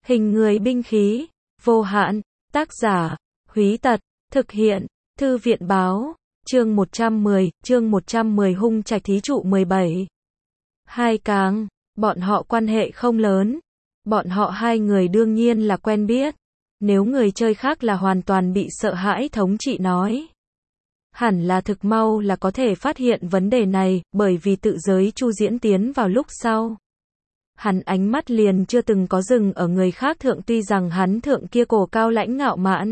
Hình người binh khí, vô hạn, tác giả, Húy Tật, thực hiện, Thư viện báo, chương 110 hung trạch thí trụ 17. Hai Cáng, bọn họ quan hệ không lớn. Bọn họ hai người đương nhiên là quen biết. Nếu người chơi khác là hoàn toàn bị sợ hãi, thống trị nói. Hẳn là thực mau là có thể phát hiện vấn đề này, bởi vì tự giới Chu Diễn tiến vào lúc sau. Hắn ánh mắt liền chưa từng có dừng ở người khác thượng, tuy rằng hắn thượng kia cổ cao lãnh ngạo mạn.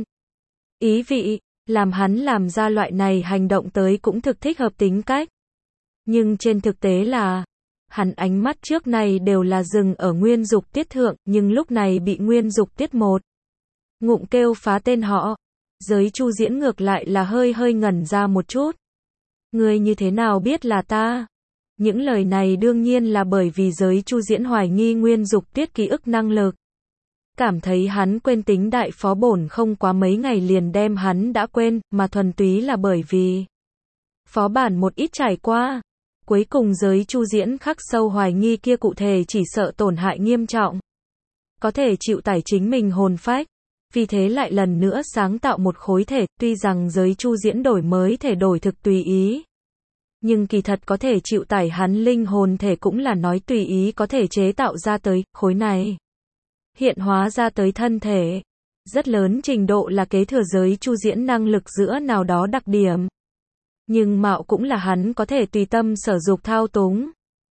Ý vị, làm hắn làm ra loại này hành động tới cũng thực thích hợp tính cách. Nhưng trên thực tế là, hắn ánh mắt trước này đều là dừng ở Nguyên Dục Tiết thượng, nhưng lúc này bị Nguyên Dục Tiết một ngụm kêu phá tên họ. Giới Chu Diễn ngược lại là hơi ngẩn ra một chút. Ngươi như thế nào biết là ta? Những lời này đương nhiên là bởi vì giới Chu Diễn hoài nghi Nguyên Dục Tiết ký ức năng lực. Cảm thấy hắn quên tính đại phó bổn không quá mấy ngày liền đem hắn đã quên, mà thuần túy là bởi vì phó bản một ít trải qua. Cuối cùng giới Chu Diễn khắc sâu hoài nghi kia cụ thể chỉ sợ tổn hại nghiêm trọng. Có thể chịu tải chính mình hồn phách. Vì thế lại lần nữa sáng tạo một khối thể, tuy rằng giới Chu Diễn đổi mới thể đổi thực tùy ý. Nhưng kỳ thật có thể chịu tải hắn linh hồn thể cũng là nói tùy ý có thể chế tạo ra tới, khối này. Hiện hóa ra tới thân thể. Rất lớn trình độ là kế thừa giới Chu Diễn năng lực giữa nào đó đặc điểm. Nhưng mạo cũng là hắn có thể tùy tâm sở dục thao túng.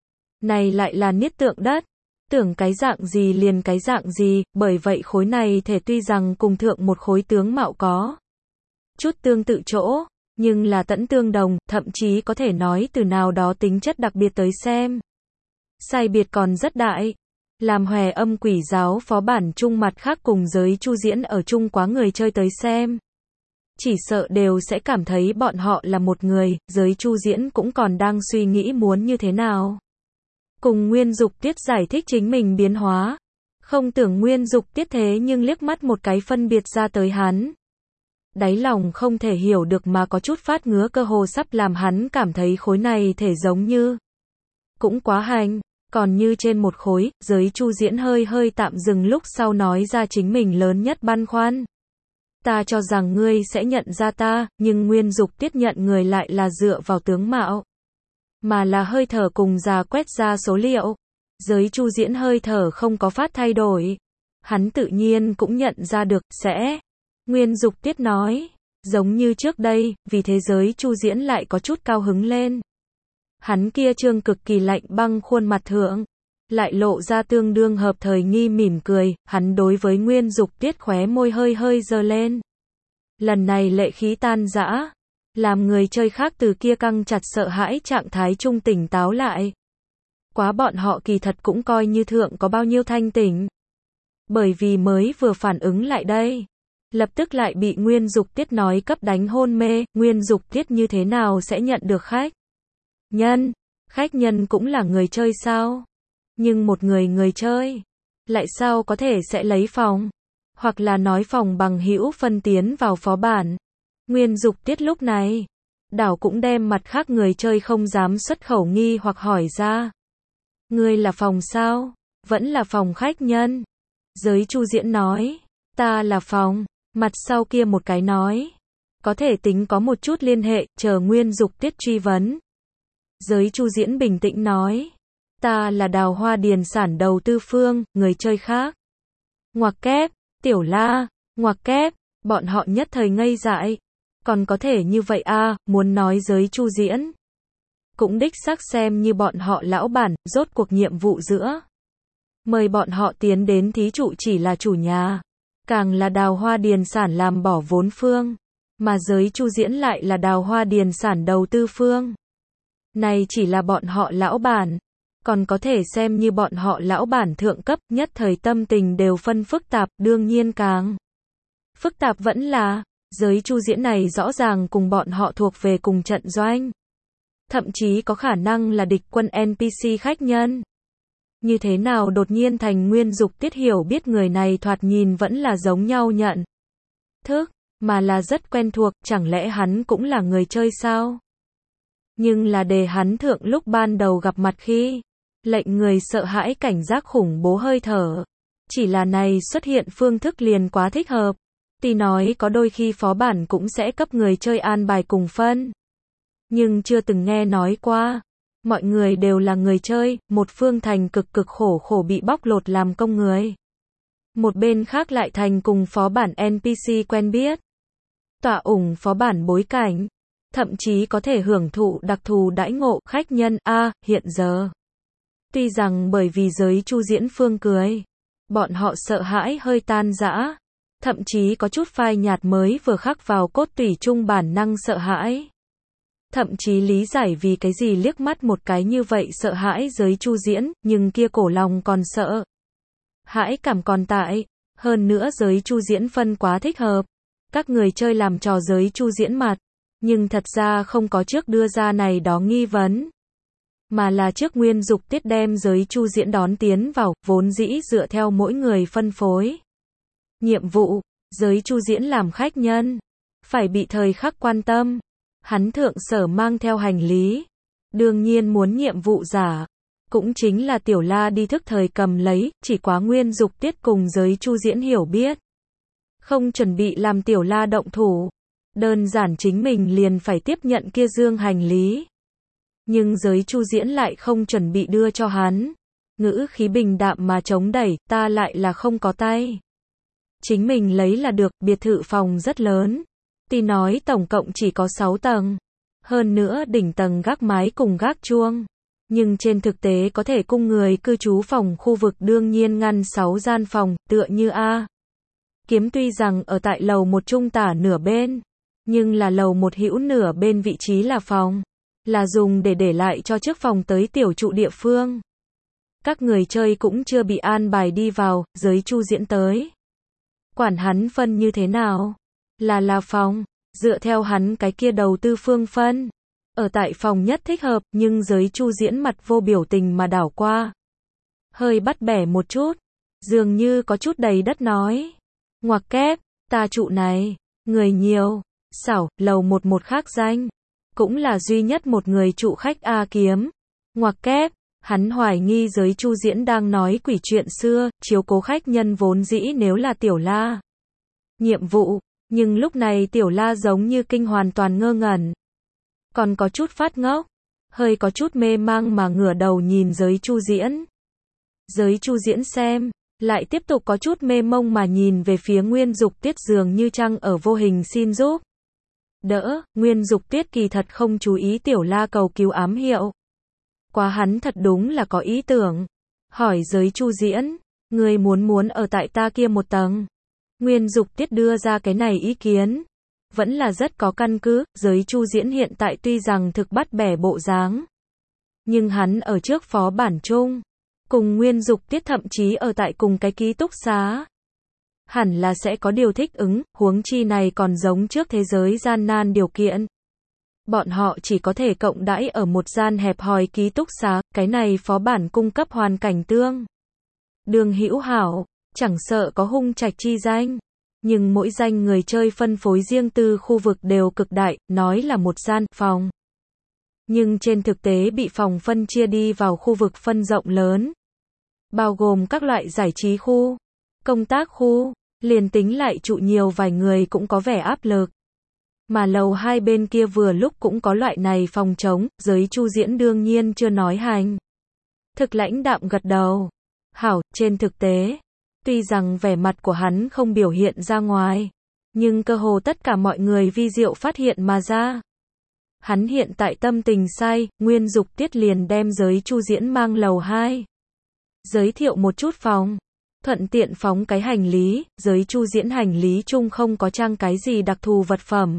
Này lại là niết tượng đất. Tưởng cái dạng gì liền cái dạng gì, bởi vậy khối này thể tuy rằng cùng thượng một khối tướng mạo có chút tương tự chỗ, nhưng là tẫn tương đồng, thậm chí có thể nói từ nào đó tính chất đặc biệt tới xem. Sai biệt còn rất đại. Làm Hòe Âm Quỷ Giáo phó bản chung mặt khác cùng giới Chu Diễn ở chung quá người chơi tới xem. Chỉ sợ đều sẽ cảm thấy bọn họ là một người, giới Chu Diễn cũng còn đang suy nghĩ muốn như thế nào. Cùng Nguyên Dục Tiết giải thích chính mình biến hóa. Không tưởng Nguyên Dục Tiết thế nhưng liếc mắt một cái phân biệt ra tới hắn. Đáy lòng không thể hiểu được mà có chút phát ngứa, cơ hồ sắp làm hắn cảm thấy khối này thể giống như cũng quá hành. Còn như trên một khối, giới Chu Diễn hơi tạm dừng lúc sau nói ra chính mình lớn nhất băn khoăn. Ta cho rằng ngươi sẽ nhận ra ta, nhưng Nguyên Dục Tiết nhận người lại là dựa vào tướng mạo. Mà là hơi thở cùng già quét ra số liệu. Giới Chu Diễn hơi thở không có phát thay đổi. Hắn tự nhiên cũng nhận ra được, sẽ. Nguyên Dục Tiết nói. Giống như trước đây, vì thế giới Chu Diễn lại có chút cao hứng lên. Hắn kia trương cực kỳ lạnh băng khuôn mặt thượng. Lại lộ ra tương đương hợp thời nghi mỉm cười, hắn đối với Nguyên Dục Tiết khóe môi hơi giơ lên. Lần này lệ khí tan rã. Làm người chơi khác từ kia căng chặt sợ hãi trạng thái trung tỉnh táo lại. Quá bọn họ kỳ thật cũng coi như thượng có bao nhiêu thanh tỉnh. Bởi vì mới vừa phản ứng lại đây. Lập tức lại bị Nguyên Dục Tiết nói cấp đánh hôn mê. Nguyên Dục Tiết như thế nào sẽ nhận được khách nhân cũng là người chơi sao? Nhưng một người chơi lại sao có thể sẽ lấy phòng? Hoặc là nói phòng bằng hữu phân tiến vào phó bản. Nguyên Dục Tiết lúc này, đảo cũng đem mặt khác người chơi không dám xuất khẩu nghi hoặc hỏi ra. Ngươi là phòng sao? Vẫn là phòng khách nhân? Giới Chu Diễn nói, ta là phòng. Mặt sau kia một cái nói, có thể tính có một chút liên hệ, chờ Nguyên Dục Tiết truy vấn. Giới Chu Diễn bình tĩnh nói, ta là Đào Hoa Điền Sản đầu tư phương, người chơi khác. Ngoặc kép, Tiểu La, ngoặc kép, bọn họ nhất thời ngây dại. Còn có thể như vậy a, muốn nói giới Chu Diễn. Cũng đích xác xem như bọn họ lão bản, rốt cuộc nhiệm vụ giữa. Mời bọn họ tiến đến thí trụ chỉ là chủ nhà. Càng là Đào Hoa Điền Sản làm bỏ vốn phương. Mà giới Chu Diễn lại là Đào Hoa Điền Sản đầu tư phương. Này chỉ là bọn họ lão bản. Còn có thể xem như bọn họ lão bản thượng cấp, nhất thời tâm tình đều phân phức tạp, đương nhiên càng phức tạp vẫn là. Giới Chu Diễn này rõ ràng cùng bọn họ thuộc về cùng trận doanh. Thậm chí có khả năng là địch quân NPC khách nhân. Như thế nào đột nhiên thành Nguyên Dục Tiết hiểu biết người này thoạt nhìn vẫn là giống nhau nhận thức, mà là rất quen thuộc, chẳng lẽ hắn cũng là người chơi sao? Nhưng là đề hắn thượng lúc ban đầu gặp mặt khi, lệnh người sợ hãi cảnh giác khủng bố hơi thở. Chỉ là này xuất hiện phương thức liền quá thích hợp. Tuy nói có đôi khi phó bản cũng sẽ cấp người chơi an bài cùng phân. Nhưng chưa từng nghe nói qua. Mọi người đều là người chơi, một phương thành cực cực khổ khổ bị bóc lột làm công người. Một bên khác lại thành cùng phó bản NPC quen biết. Tọa ủng phó bản bối cảnh. Thậm chí có thể hưởng thụ đặc thù đãi ngộ khách nhân hiện giờ. Tuy rằng bởi vì giới Chu Diễn Phương cười, bọn họ sợ hãi hơi tan rã. Thậm chí có chút phai nhạt mới vừa khắc vào cốt tủy chung bản năng sợ hãi. Thậm chí lý giải vì cái gì liếc mắt một cái như vậy sợ hãi giới Chu Diễn, nhưng kia cổ lòng còn sợ. Hãi cảm còn tại, hơn nữa giới Chu Diễn phân quá thích hợp. Các người chơi làm trò giới Chu Diễn mặt, nhưng thật ra không có trước đưa ra này đó nghi vấn. Mà là trước Nguyên Dục Tiết đem giới Chu Diễn đón tiến vào, vốn dĩ dựa theo mỗi người phân phối. Nhiệm vụ, giới Chu Diễn làm khách nhân, phải bị thời khắc quan tâm. Hắn thượng sở mang theo hành lý. Đương nhiên muốn nhiệm vụ giả. Cũng chính là Tiểu La đi thức thời cầm lấy, chỉ quá Nguyên Dục Tiết cùng giới Chu Diễn hiểu biết. Không chuẩn bị làm Tiểu La động thủ. Đơn giản chính mình liền phải tiếp nhận kia dương hành lý. Nhưng giới Chu Diễn lại không chuẩn bị đưa cho hắn. Ngữ khí bình đạm mà chống đẩy, ta lại là không có tay. Chính mình lấy là được, biệt thự phòng rất lớn. Tuy nói tổng cộng chỉ có 6 tầng. Hơn nữa đỉnh tầng gác mái cùng gác chuông. Nhưng trên thực tế có thể cung người cư trú phòng khu vực đương nhiên ngăn 6 gian phòng, tựa như Kiếm tuy rằng ở tại lầu 1 trung tả nửa bên. Nhưng là lầu 1 hữu nửa bên vị trí là phòng. Là dùng để lại cho trước phòng tới tiểu trụ địa phương. Các người chơi cũng chưa bị an bài đi vào, giới Chu Diễn tới. Quản hắn phân như thế nào? Là phòng, dựa theo hắn cái kia đầu tư phương phân. Ở tại phòng nhất thích hợp, nhưng giới Chu Diễn mặt vô biểu tình mà đảo qua. Hơi bắt bẻ một chút, dường như có chút đầy đất nói. Ngoặc kép, ta trụ này, người nhiều, xảo, lầu 11 khác danh. Cũng là duy nhất một người trụ khách Kiếm. Ngoặc kép, hắn hoài nghi giới Chu Diễn đang nói quỷ chuyện xưa, chiếu cố khách nhân vốn dĩ nếu là Tiểu La. Nhiệm vụ, nhưng lúc này Tiểu La giống như kinh hoàn toàn ngơ ngẩn. Còn có chút phát ngốc, hơi có chút mê mang mà ngửa đầu nhìn giới Chu Diễn. Giới Chu Diễn xem, lại tiếp tục có chút mê mông mà nhìn về phía Nguyên Dục Tiết dường như chăng ở vô hình xin giúp. Đỡ, Nguyên Dục Tiết kỳ thật không chú ý Tiểu La cầu cứu ám hiệu. Quá hắn thật đúng là có ý tưởng. Hỏi giới Chu Diễn, người muốn ở tại ta kia một tầng. Nguyên Dục Tiết đưa ra cái này ý kiến. Vẫn là rất có căn cứ, giới Chu Diễn hiện tại tuy rằng thực bắt bẻ bộ dáng. Nhưng hắn ở trước phó bản chung. Cùng Nguyên Dục Tiết thậm chí ở tại cùng cái ký túc xá. Hẳn là sẽ có điều thích ứng, huống chi này còn giống trước thế giới gian nan điều kiện. Bọn họ chỉ có thể cộng đãi ở một gian hẹp hòi ký túc xá, cái này phó bản cung cấp hoàn cảnh tương đương hữu hảo, chẳng sợ có hung trạch chi danh. Nhưng mỗi danh người chơi phân phối riêng tư khu vực đều cực đại, nói là một gian phòng. Nhưng trên thực tế bị phòng phân chia đi vào khu vực phân rộng lớn. Bao gồm các loại giải trí khu, công tác khu, liền tính lại trụ nhiều vài người cũng có vẻ áp lực. Mà lầu hai bên kia vừa lúc cũng có loại này phòng trống, giới Chu Diễn đương nhiên chưa nói hành. Thực lãnh đạm gật đầu. Hảo, trên thực tế, tuy rằng vẻ mặt của hắn không biểu hiện ra ngoài, nhưng cơ hồ tất cả mọi người vi diệu phát hiện mà ra. Hắn hiện tại tâm tình say, Nguyên Dục Tiết liền đem giới Chu Diễn mang lầu 2. Giới thiệu một chút phòng. Thuận tiện phóng cái hành lý, giới Chu Diễn hành lý chung không có trang cái gì đặc thù vật phẩm.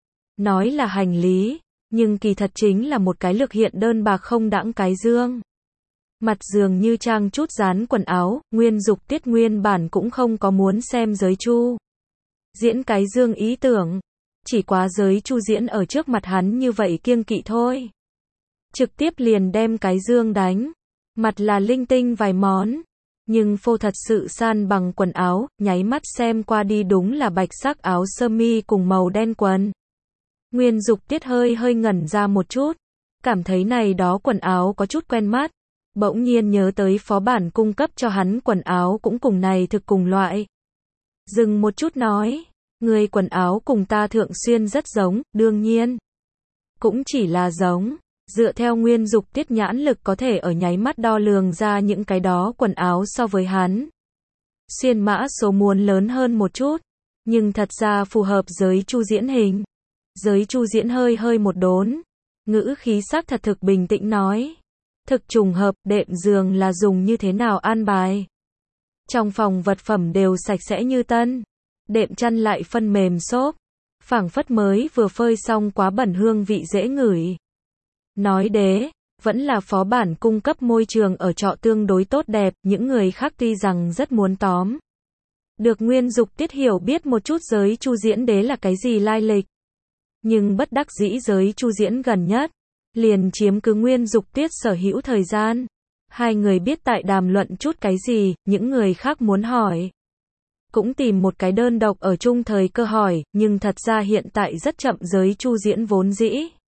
Nói là hành lý, nhưng kỳ thật chính là một cái lực hiện đơn bạc không đãng cái dương. Mặt dường như trang chút dán quần áo, Nguyên Dục Tiết nguyên bản cũng không có muốn xem giới Chu Diễn cái dương ý tưởng. Chỉ quá giới Chu Diễn ở trước mặt hắn như vậy kiêng kỵ thôi. Trực tiếp liền đem cái dương đánh. Mặt là linh tinh vài món. Nhưng phô thật sự san bằng quần áo, nháy mắt xem qua đi đúng là bạch sắc áo sơ mi cùng màu đen quần. Nguyên Dục Tiết hơi ngẩn ra một chút. Cảm thấy này đó quần áo có chút quen mắt. Bỗng nhiên nhớ tới phó bản cung cấp cho hắn quần áo cũng cùng này thực cùng loại. Dừng một chút nói, người quần áo cùng ta thường xuyên rất giống, đương nhiên. Cũng chỉ là giống, dựa theo nguyên dục tiết nhãn lực có thể ở nháy mắt đo lường ra những cái đó quần áo so với hắn. Xuyên mã số muốn lớn hơn một chút, nhưng thật ra phù hợp giới Chu Diễn hình. Giới Chu Diễn hơi hơi một đốn, ngữ khí sắc thật thực bình tĩnh nói. Thực trùng hợp, đệm giường là dùng như thế nào an bài. Trong phòng vật phẩm đều sạch sẽ như tân, đệm chăn lại phân mềm xốp, phảng phất mới vừa phơi xong quá bẩn hương vị dễ ngửi. Nói đế, vẫn là phó bản cung cấp môi trường ở trọ tương đối tốt đẹp, những người khác tuy rằng rất muốn tóm. Được nguyên dục tiết hiểu biết một chút giới Chu Diễn đế là cái gì lai lịch. Nhưng bất đắc dĩ giới Chu Diễn gần nhất, liền chiếm cứ nguyên dục tiết sở hữu thời gian. Hai người biết tại đàm luận chút cái gì, những người khác muốn hỏi. Cũng tìm một cái đơn độc ở chung thời cơ hỏi, nhưng thật ra hiện tại rất chậm giới Chu Diễn vốn dĩ.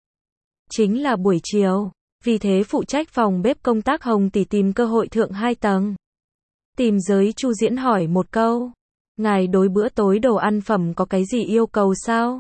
Chính là buổi chiều, vì thế phụ trách phòng bếp công tác Hồng tỷ tìm cơ hội thượng 2 tầng. Tìm giới Chu Diễn hỏi một câu, ngài đối bữa tối đồ ăn phẩm có cái gì yêu cầu sao?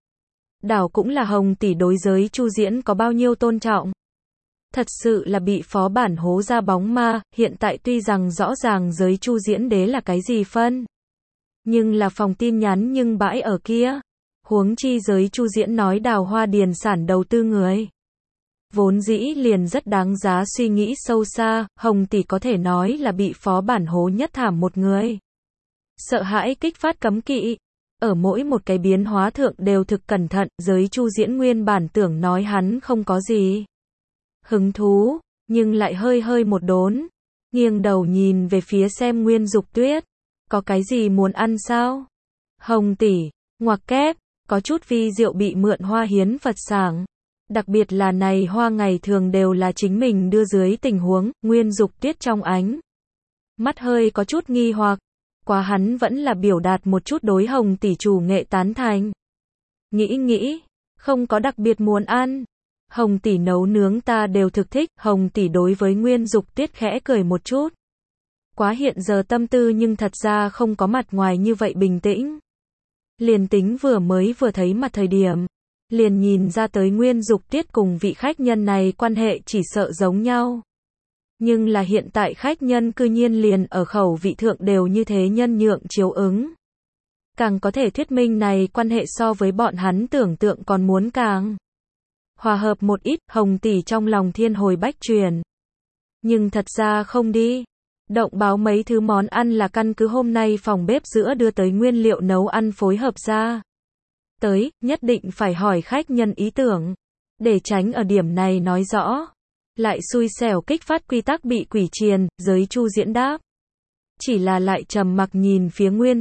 Đảo cũng là Hồng tỷ đối giới Chu Diễn có bao nhiêu tôn trọng. Thật sự là bị phó bản hố ra bóng ma, hiện tại tuy rằng rõ ràng giới Chu Diễn đế là cái gì phân. Nhưng là phòng tin nhắn nhưng bãi ở kia. Huống chi giới Chu Diễn nói đào hoa điền sản đầu tư người. Vốn dĩ liền rất đáng giá suy nghĩ sâu xa, Hồng tỷ có thể nói là bị phó bản hố nhất thảm một người. Sợ hãi kích phát cấm kỵ. Ở mỗi một cái biến hóa thượng đều thực cẩn thận, giới Chu Diễn nguyên bản tưởng nói hắn không có gì hứng thú, nhưng lại hơi hơi một đốn, nghiêng đầu nhìn về phía xem Nguyên Dục Tuyết, có cái gì muốn ăn sao? Hồng tỷ, ngoặc kép, có chút vi diệu bị mượn hoa hiến Phật sảng. Đặc biệt là này hoa ngày thường đều là chính mình đưa dưới tình huống, Nguyên Dục Tuyết trong ánh mắt hơi có chút nghi hoặc, quá hắn vẫn là biểu đạt một chút đối Hồng tỷ chủ nghệ tán thành. Nghĩ, không có đặc biệt muốn ăn. Hồng tỷ nấu nướng ta đều thực thích, Hồng tỷ đối với Nguyên Dục Tuyết khẽ cười một chút. Quá hiện giờ tâm tư nhưng thật ra không có mặt ngoài như vậy bình tĩnh. Liền tính vừa thấy mặt thời điểm, liền nhìn ra tới Nguyên Dục Tuyết cùng vị khách nhân này quan hệ chỉ sợ giống nhau. Nhưng là hiện tại khách nhân cư nhiên liền ở khẩu vị thượng đều như thế nhân nhượng chiếu ứng. Càng có thể thuyết minh này quan hệ so với bọn hắn tưởng tượng còn muốn càng hòa hợp một ít, Hồng tỷ trong lòng thiên hồi bách truyền. Nhưng thật ra không đi. Động báo mấy thứ món ăn là căn cứ hôm nay phòng bếp giữa đưa tới nguyên liệu nấu ăn phối hợp ra. Tới, nhất định phải hỏi khách nhân ý tưởng. Để tránh ở điểm này nói rõ. Lại xui xẻo kích phát quy tắc bị quỷ triền, giới Chu Diễn đáp. Chỉ là lại trầm mặc nhìn phía Nguyên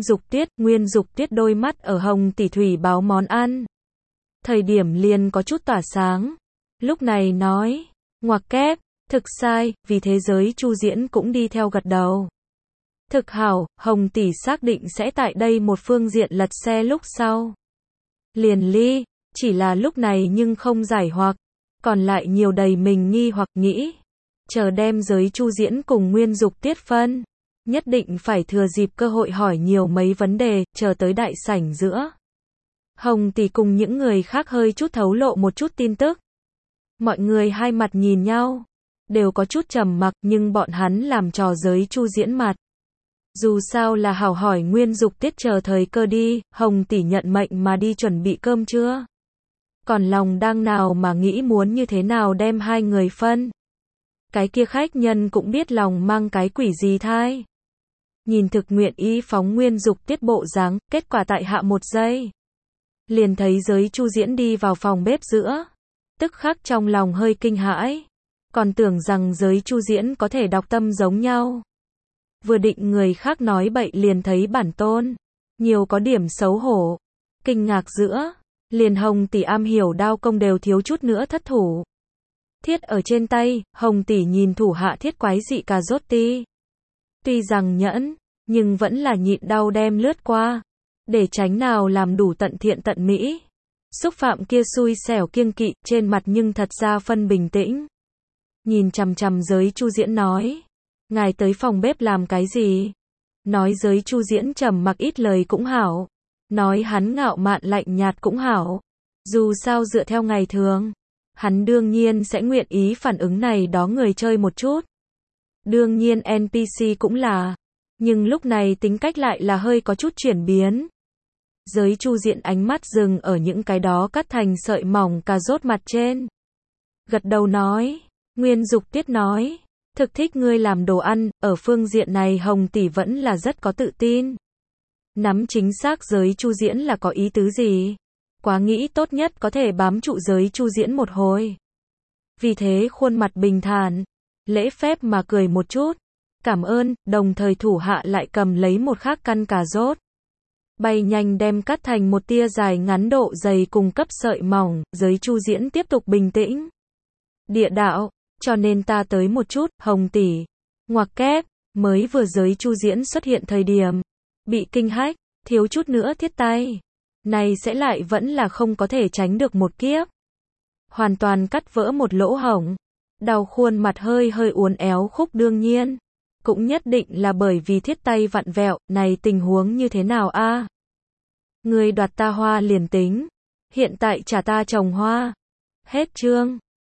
Dục Tuyết đôi mắt ở Hồng tỷ thủy báo món ăn. Thời điểm liền có chút tỏa sáng. Lúc này nói, ngoặc kép, thực sai, vì thế giới Chu Diễn cũng đi theo gật đầu. Thực hảo, Hồng tỷ xác định sẽ tại đây một phương diện lật xe lúc sau. Liền ly, chỉ là lúc này nhưng không giải hoặc, còn lại nhiều đầy mình nghi hoặc nghĩ. Chờ đem giới Chu Diễn cùng Nguyên Dục Tiết phân. Nhất định phải thừa dịp cơ hội hỏi nhiều mấy vấn đề, chờ tới đại sảnh giữa. Hồng tỷ cùng những người khác hơi chút thấu lộ một chút tin tức. Mọi người hai mặt nhìn nhau, đều có chút trầm mặc nhưng bọn hắn làm trò giới Chu Diễn mặt. Dù sao là hảo hỏi Nguyên Dục Tiết chờ thời cơ đi, Hồng tỷ nhận mệnh mà đi chuẩn bị cơm trưa. Còn lòng đang nào mà nghĩ muốn như thế nào đem hai người phân. Cái kia khách nhân cũng biết lòng mang cái quỷ gì thai. Nhìn thực nguyện ý phóng Nguyên Dục Tiết bộ dáng, kết quả tại hạ một giây. Liền thấy giới Chu Diễn đi vào phòng bếp giữa. Tức khắc trong lòng hơi kinh hãi. Còn tưởng rằng giới Chu Diễn có thể đọc tâm giống nhau. Vừa định người khác nói bậy liền thấy bản tôn. Nhiều có điểm xấu hổ. Kinh ngạc giữa. Liền Hồng tỷ am hiểu đao công đều thiếu chút nữa thất thủ. Thiết ở trên tay, Hồng tỷ nhìn thủ hạ thiết quái dị cà rốt ti. Tuy rằng nhẫn, nhưng vẫn là nhịn đau đem lướt qua. Để tránh nào làm đủ tận thiện tận mỹ. Xúc phạm kia xui xẻo kiêng kỵ, trên mặt nhưng thật ra phân bình tĩnh. nhìn chằm chằm Giới Chu Diễn nói. Ngài tới phòng bếp làm cái gì? Nói Giới Chu Diễn trầm mặc ít lời cũng hảo. Nói hắn ngạo mạn lạnh nhạt cũng hảo. Dù sao dựa theo ngày thường, hắn đương nhiên sẽ nguyện ý phản ứng này đó người chơi một chút. Đương nhiên NPC cũng là. Nhưng lúc này tính cách lại là hơi có chút chuyển biến. Giới Chu Diễn ánh mắt dừng ở những cái đó cắt thành sợi mỏng cà rốt mặt trên. Gật đầu nói. Nguyên Dục Tiết nói. Thực thích ngươi làm đồ ăn, ở phương diện này Hồng tỷ vẫn là rất có tự tin. Nắm chính xác Giới Chu Diễn là có ý tứ gì? Quá nghĩ tốt nhất có thể bám trụ Giới Chu Diễn một hồi. Vì thế khuôn mặt bình thản, lễ phép mà cười một chút. Cảm ơn, đồng thời thủ hạ lại cầm lấy một khác căn cà rốt. Bay nhanh đem cắt thành một tia dài ngắn độ dày cùng cấp sợi mỏng, Giới Chu Diễn tiếp tục bình tĩnh. Địa đạo, cho nên ta tới một chút, Hồng tỷ. Ngoặc kép, mới vừa Giới Chu Diễn xuất hiện thời điểm. Bị kinh hách, thiếu chút nữa thiết tay. Này sẽ lại vẫn là không có thể tránh được một kiếp. Hoàn toàn cắt vỡ một lỗ hổng. Đau khuôn mặt hơi hơi uốn éo khúc đương nhiên. Cũng nhất định là bởi vì thiết tay vặn vẹo, này tình huống như thế nào a? Ngươi đoạt ta hoa liền tính. Hiện tại trả ta trồng hoa. Hết chương.